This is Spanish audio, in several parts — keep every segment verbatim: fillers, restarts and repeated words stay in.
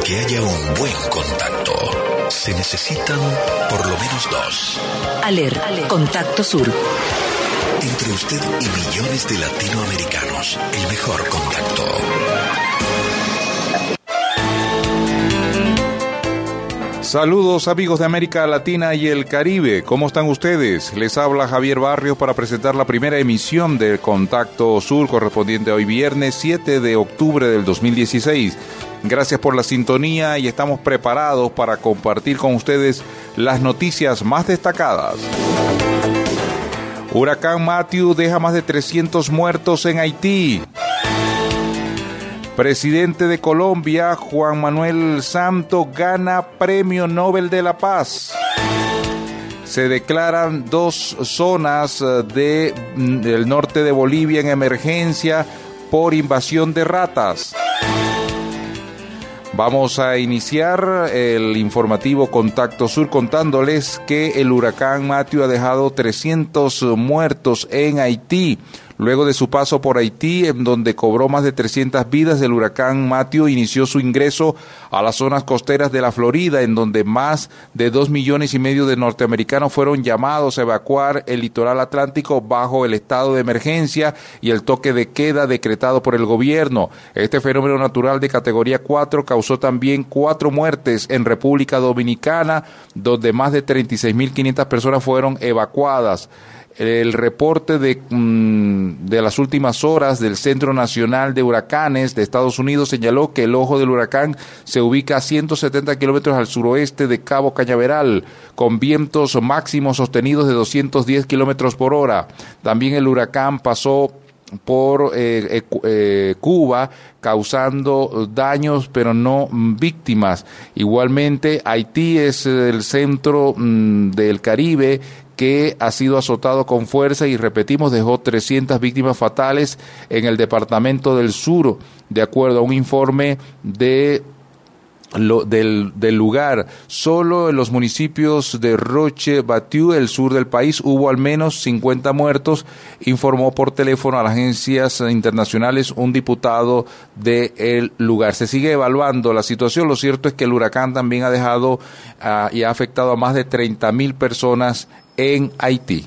que haya un buen contacto, se necesitan por lo menos dos. Aler, Contacto Sur. Entre usted y millones de latinoamericanos, el mejor contacto. Saludos amigos de América Latina y el Caribe, ¿cómo están ustedes? Les habla Javier Barrios para presentar la primera emisión de Contacto Sur correspondiente a hoy viernes siete de octubre del dos mil dieciséis. Gracias por la sintonía y estamos preparados para compartir con ustedes las noticias más destacadas. Huracán Matthew deja más de trescientos muertos en Haití. Presidente de Colombia, Juan Manuel Santos, gana Premio Nobel de la Paz. Se declaran dos zonas de, del norte de Bolivia en emergencia por invasión de ratas. Vamos a iniciar el informativo Contacto Sur contándoles que el huracán Matthew ha dejado trescientos muertos en Haití. Luego de su paso por Haití, en donde cobró más de trescientas vidas, el huracán Matthew inició su ingreso a las zonas costeras de la Florida, en donde más de dos millones y medio de norteamericanos fueron llamados a evacuar el litoral atlántico bajo el estado de emergencia y el toque de queda decretado por el gobierno. Este fenómeno natural de categoría cuatro causó también cuatro muertes en República Dominicana, donde más de treinta y seis mil quinientas personas fueron evacuadas. El reporte de, de las últimas horas del Centro Nacional de Huracanes de Estados Unidos señaló que el ojo del huracán se ubica a ciento setenta kilómetros al suroeste de Cabo Cañaveral, con vientos máximos sostenidos de doscientos diez kilómetros por hora. También el huracán pasó por eh, eh, Cuba, causando daños pero no víctimas. Igualmente, Haití es el centro mm, del Caribe que ha sido azotado con fuerza y, repetimos, dejó trescientas víctimas fatales en el departamento del sur, de acuerdo a un informe de Lo, del, del lugar. Solo en los municipios de Roche Batiu, el sur del país, hubo al menos cincuenta muertos, informó por teléfono a las agencias internacionales un diputado del lugar. Se sigue evaluando la situación. Lo cierto es que el huracán también ha dejado uh, y ha afectado a más de treinta mil personas en Haití.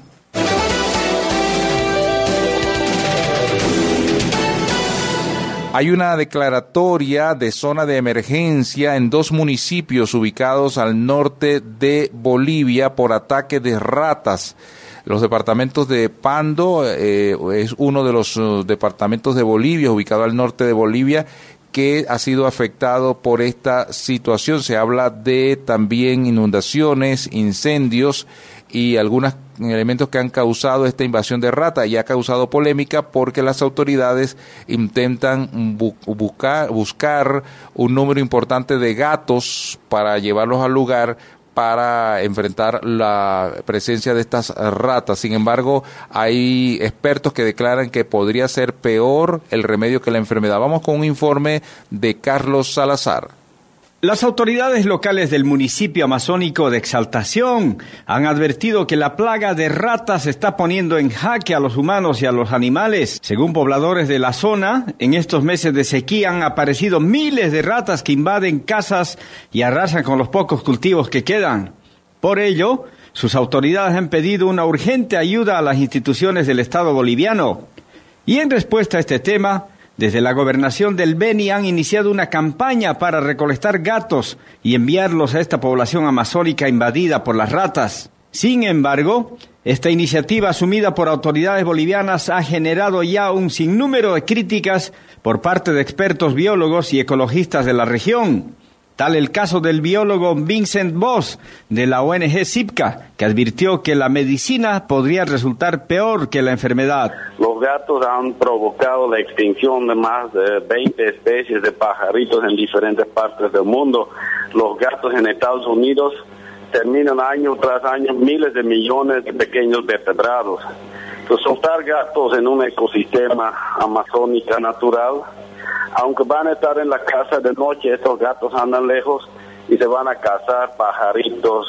Hay una declaratoria de zona de emergencia en dos municipios ubicados al norte de Bolivia por ataque de ratas. Los departamentos de Pando eh, es uno de los uh, departamentos de Bolivia, ubicado al norte de Bolivia, que ha sido afectado por esta situación. Se habla de también inundaciones, incendios y algunos elementos que han causado esta invasión de rata, y ha causado polémica porque las autoridades intentan bu- buscar, buscar un número importante de gatos para llevarlos al lugar para enfrentar la presencia de estas ratas. Sin embargo, hay expertos que declaran que podría ser peor el remedio que la enfermedad. Vamos con un informe de Carlos Salazar. Las autoridades locales del municipio amazónico de Exaltación han advertido que la plaga de ratas está poniendo en jaque a los humanos y a los animales. Según pobladores de la zona, en estos meses de sequía han aparecido miles de ratas que invaden casas y arrasan con los pocos cultivos que quedan. Por ello, sus autoridades han pedido una urgente ayuda a las instituciones del Estado boliviano. Y en respuesta a este tema, desde la gobernación del Beni han iniciado una campaña para recolectar gatos y enviarlos a esta población amazónica invadida por las ratas. Sin embargo, esta iniciativa asumida por autoridades bolivianas ha generado ya un sinnúmero de críticas por parte de expertos biólogos y ecologistas de la región. Tal el caso del biólogo Vincent Voss de la O N G SIPCA, que advirtió que la medicina podría resultar peor que la enfermedad. Los gatos han provocado la extinción de más de veinte especies de pajaritos en diferentes partes del mundo. Los gatos en Estados Unidos terminan año tras año miles de millones de pequeños vertebrados. Entonces, soltar gatos en un ecosistema amazónico natural, aunque van a estar en la casa de noche, estos gatos andan lejos y se van a cazar pajaritos,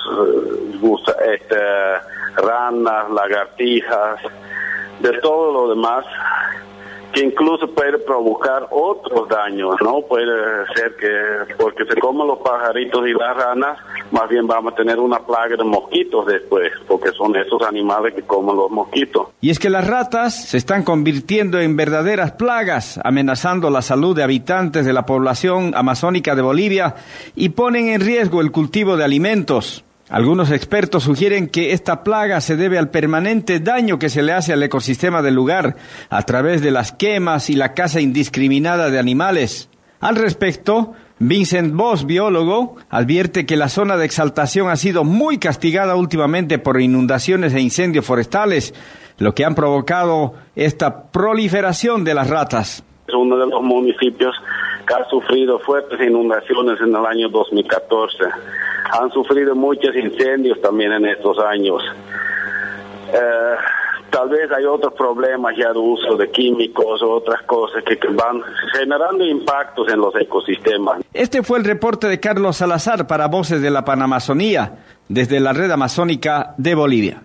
este, ranas, lagartijas, de todo lo demás que incluso puede provocar otros daños, ¿no? Puede ser que porque se comen los pajaritos y las ranas, más bien vamos a tener una plaga de mosquitos después, porque son esos animales que comen los mosquitos. Y es que las ratas se están convirtiendo en verdaderas plagas, amenazando la salud de habitantes de la población amazónica de Bolivia y ponen en riesgo el cultivo de alimentos. Algunos expertos sugieren que esta plaga se debe al permanente daño que se le hace al ecosistema del lugar a través de las quemas y la caza indiscriminada de animales. Al respecto, Vincent Voss, biólogo, advierte que la zona de Exaltación ha sido muy castigada últimamente por inundaciones e incendios forestales, lo que han provocado esta proliferación de las ratas. Es uno de los municipios que ha sufrido fuertes inundaciones en el año dos mil catorce. Han sufrido muchos incendios también en estos años. Eh, tal vez hay otros problemas ya de uso de químicos o otras cosas que, que van generando impactos en los ecosistemas. Este fue el reporte de Carlos Salazar para Voces de la Panamazonía, desde la Red Amazónica de Bolivia.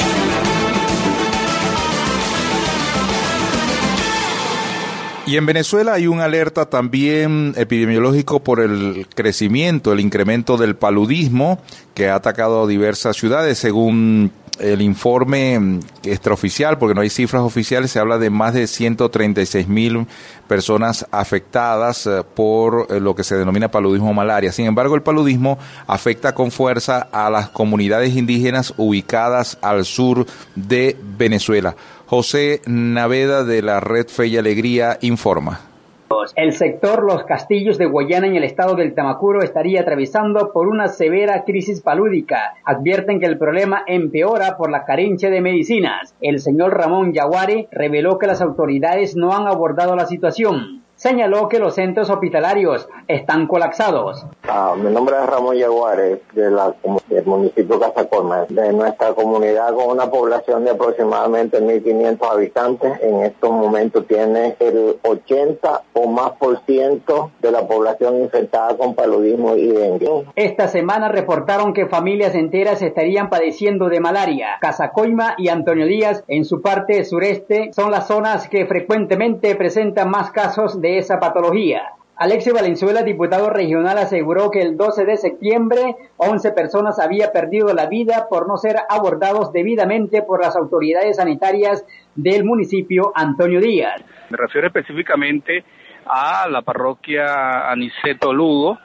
Y en Venezuela hay una alerta también epidemiológico por el crecimiento, el incremento del paludismo que ha atacado diversas ciudades. Según el informe extraoficial, porque no hay cifras oficiales, se habla de más de ciento treinta y seis mil personas afectadas por lo que se denomina paludismo o malaria. Sin embargo, el paludismo afecta con fuerza a las comunidades indígenas ubicadas al sur de Venezuela. José Naveda de la Red Fe y Alegría informa. El sector Los Castillos de Guayana en el estado del Tamacuro estaría atravesando por una severa crisis palúdica. Advierten que el problema empeora por la carencia de medicinas. El señor Ramón Yaguare reveló que las autoridades no han abordado la situación. Señaló que los centros hospitalarios están colapsados. Ah, mi nombre es Ramón Yaguare, de la, del municipio Casacolma, de nuestra comunidad con una población de aproximadamente mil quinientos habitantes. En estos momentos tiene el ochenta o más por ciento de la población infectada con paludismo y dengue. Esta semana reportaron que familias enteras estarían padeciendo de malaria. Casacoima y Antonio Díaz, en su parte sureste, son las zonas que frecuentemente presentan más casos de esa patología. Alexio Valenzuela, diputado regional, aseguró que el doce de septiembre once personas habían perdido la vida por no ser abordados debidamente por las autoridades sanitarias del municipio Antonio Díaz. Me refiero específicamente a la parroquia Aniceto Lugo,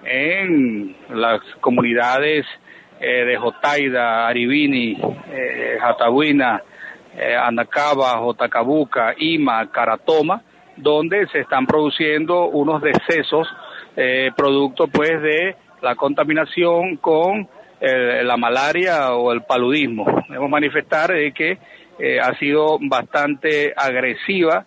en las comunidades eh, de Jotaida, Aribini, eh, Jatabuina, eh, Anacaba, Jotacabuca, Ima, Caratoma, donde se están produciendo unos decesos eh, producto pues de la contaminación con eh, la malaria o el paludismo. Debemos manifestar eh, que eh, ha sido bastante agresiva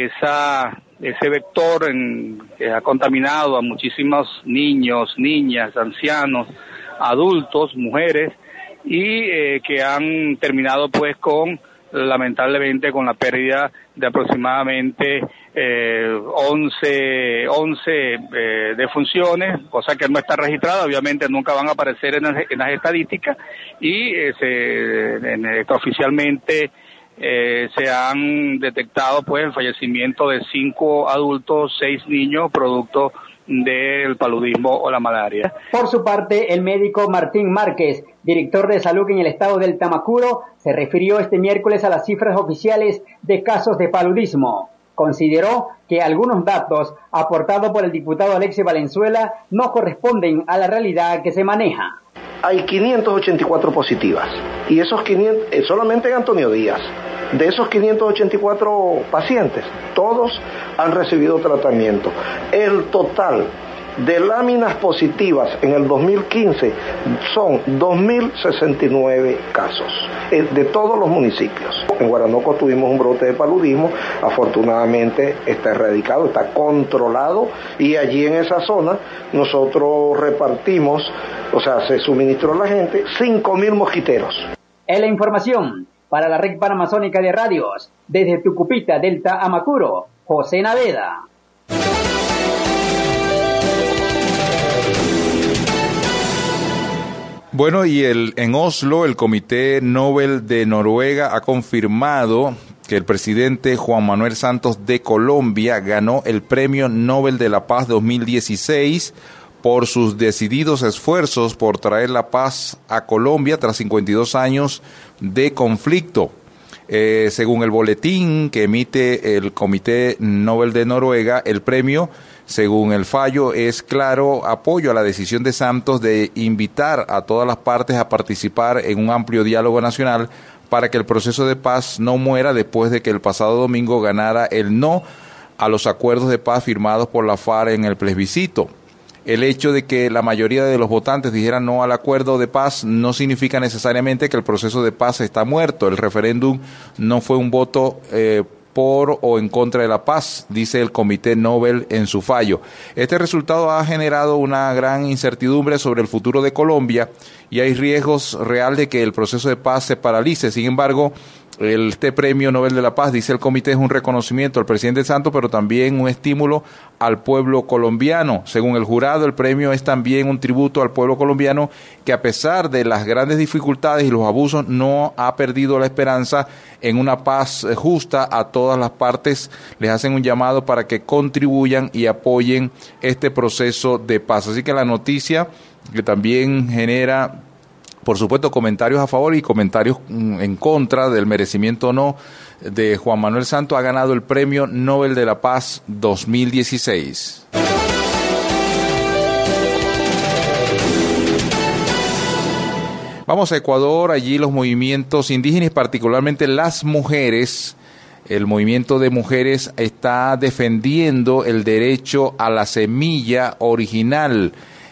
esa ese vector en, que ha contaminado a muchísimos niños, niñas, ancianos, adultos, mujeres, y eh, que han terminado pues con, lamentablemente, con la pérdida de aproximadamente eh, once, once eh, defunciones, cosa que no está registrada, obviamente nunca van a aparecer en las, en las estadísticas, y eh, se, en, oficialmente eh, se han detectado pues el fallecimiento de cinco adultos, seis niños, producto del paludismo o la malaria. Por su parte, el médico Martín Márquez, director de salud en el estado del Tamacuro, se refirió este miércoles a las cifras oficiales de casos de paludismo. Consideró que algunos datos aportados por el diputado Alexio Valenzuela no corresponden a la realidad que se maneja. Hay quinientas ochenta y cuatro positivas, y esos quinientos, solamente en Antonio Díaz, de esos quinientos ochenta y cuatro pacientes, todos han recibido tratamiento. El total de láminas positivas en el dos mil quince son dos mil sesenta y nueve casos de todos los municipios. En Guaranoco tuvimos un brote de paludismo, afortunadamente está erradicado, está controlado, y allí en esa zona nosotros repartimos, o sea, se suministró a la gente cinco mil mosquiteros. En la información para la Red Panamazónica de Radios, desde Tucupita, Delta Amacuro, José Naveda. Bueno, y el, en Oslo, el Comité Nobel de Noruega ha confirmado que el presidente Juan Manuel Santos de Colombia ganó el Premio Nobel de la Paz dos mil dieciséis por sus decididos esfuerzos por traer la paz a Colombia tras cincuenta y dos años de conflicto. Eh, según el boletín que emite el Comité Nobel de Noruega, el premio, según el fallo, es claro apoyo a la decisión de Santos de invitar a todas las partes a participar en un amplio diálogo nacional para que el proceso de paz no muera después de que el pasado domingo ganara el no a los acuerdos de paz firmados por la FARC en el plebiscito. El hecho de que la mayoría de los votantes dijeran no al acuerdo de paz no significa necesariamente que el proceso de paz está muerto. El referéndum no fue un voto eh, por o en contra de la paz, dice el Comité Nobel en su fallo. Este resultado ha generado una gran incertidumbre sobre el futuro de Colombia y hay riesgos reales de que el proceso de paz se paralice. Sin embargo, el, este Premio Nobel de la Paz, dice el comité, es un reconocimiento al presidente Santos, pero también un estímulo al pueblo colombiano. Según el jurado, el premio es también un tributo al pueblo colombiano que, a pesar de las grandes dificultades y los abusos, no ha perdido la esperanza en una paz justa. A todas las partes les hacen un llamado para que contribuyan y apoyen este proceso de paz. Así que la noticia, que también genera, por supuesto, comentarios a favor y comentarios en contra del merecimiento o no de Juan Manuel Santos, ha ganado el Premio Nobel de la Paz dos mil dieciséis. Vamos a Ecuador. Allí los movimientos indígenas, particularmente las mujeres, el movimiento de mujeres está defendiendo el derecho a la semilla original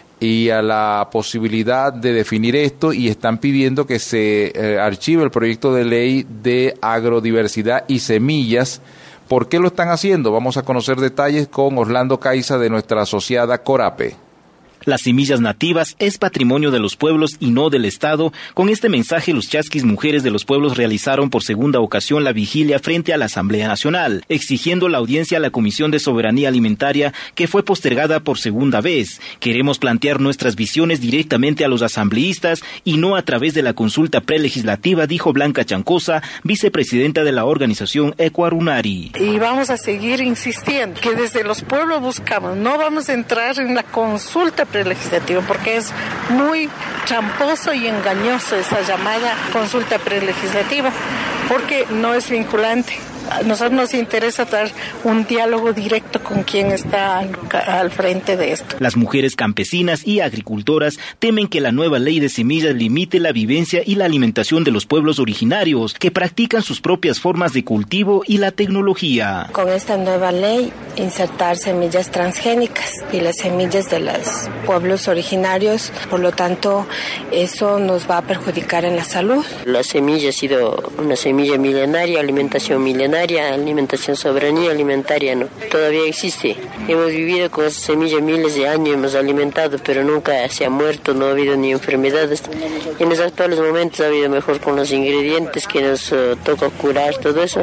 y a la posibilidad de definir esto, y están pidiendo que se eh, archive el proyecto de ley de agrodiversidad y semillas. ¿Por qué lo están haciendo? Vamos a conocer detalles con Orlando Caiza de nuestra asociada Corape. Las semillas nativas es patrimonio de los pueblos y no del Estado. Con este mensaje, los chasquis mujeres de los pueblos realizaron por segunda ocasión la vigilia frente a la Asamblea Nacional, exigiendo la audiencia a la Comisión de Soberanía Alimentaria, que fue postergada por segunda vez. Queremos plantear nuestras visiones directamente a los asambleístas y no a través de la consulta prelegislativa, dijo Blanca Chancosa, vicepresidenta de la organización Ecuarunari. Y vamos a seguir insistiendo que desde los pueblos buscamos, no vamos a entrar en la consulta prelegislativa, porque es muy tramposo y engañoso esa llamada consulta prelegislativa, porque no es vinculante. A nosotros nos interesa dar un diálogo directo con quien está al, al frente de esto. Las mujeres campesinas y agricultoras temen que la nueva ley de semillas limite la vivencia y la alimentación de los pueblos originarios, que practican sus propias formas de cultivo y la tecnología. Con esta nueva ley, insertar semillas transgénicas y las semillas de los pueblos originarios, por lo tanto, eso nos va a perjudicar en la salud. La semilla ha sido una semilla milenaria, alimentación milenaria, alimentación, soberanía alimentaria, ¿no? Todavía existe. Hemos vivido con esa semilla miles de años, hemos alimentado, pero nunca se ha muerto, no ha habido ni enfermedades. En los actuales momentos ha habido mejor con los ingredientes que nos uh, toca curar, todo eso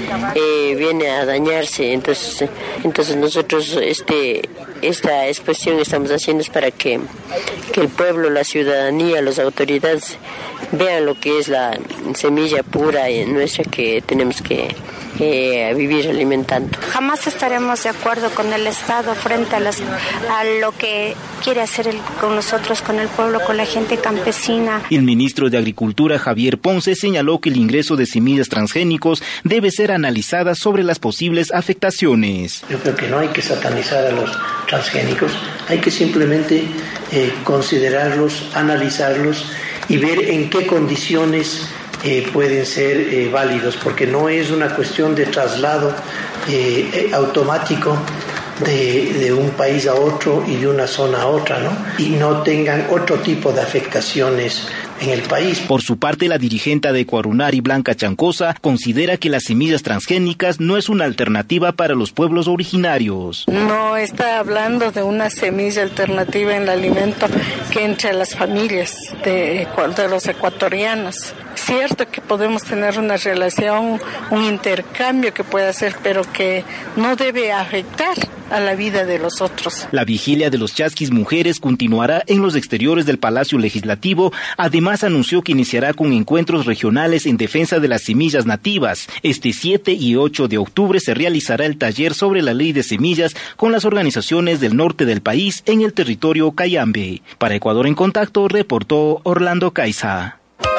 eh, viene a dañarse. Entonces, entonces nosotros este esta expresión estamos haciendo es para que, que el pueblo, la ciudadanía, las autoridades vean lo que es la semilla pura nuestra que tenemos que Eh, vivir alimentando. Jamás estaremos de acuerdo con el Estado frente a, las, a lo que quiere hacer el, con nosotros, con el pueblo, con la gente campesina. El ministro de Agricultura, Javier Ponce, señaló que el ingreso de semillas transgénicos debe ser analizada sobre las posibles afectaciones. Yo creo que no hay que satanizar a los transgénicos, hay que simplemente eh, considerarlos, analizarlos y ver en qué condiciones Eh, pueden ser eh, válidos, porque no es una cuestión de traslado eh, automático de, de un país a otro y de una zona a otra, ¿no? Y no tengan otro tipo de afectaciones en el país. Por su parte, la dirigente de Ecuarunari, Blanca Chancosa, considera que las semillas transgénicas no es una alternativa para los pueblos originarios. No está hablando de una semilla alternativa en el alimento que entre a las familias de, de los ecuatorianos. Cierto que podemos tener una relación, un intercambio que pueda ser, pero que no debe afectar a la vida de los otros. La vigilia de los Chasquis Mujeres continuará en los exteriores del Palacio Legislativo. Además, anunció que iniciará con encuentros regionales en defensa de las semillas nativas. Este siete y ocho de octubre se realizará el taller sobre la ley de semillas con las organizaciones del norte del país en el territorio Cayambe. Para Ecuador en Contacto, reportó Orlando Caiza.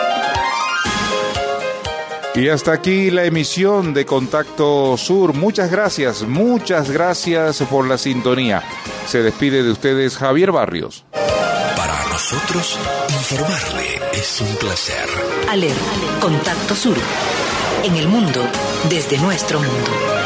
Y hasta aquí la emisión de Contacto Sur. Muchas gracias, muchas gracias por la sintonía. Se despide de ustedes Javier Barrios. Para nosotros, informarle es un placer. Aler, Contacto Sur. En el mundo, desde nuestro mundo.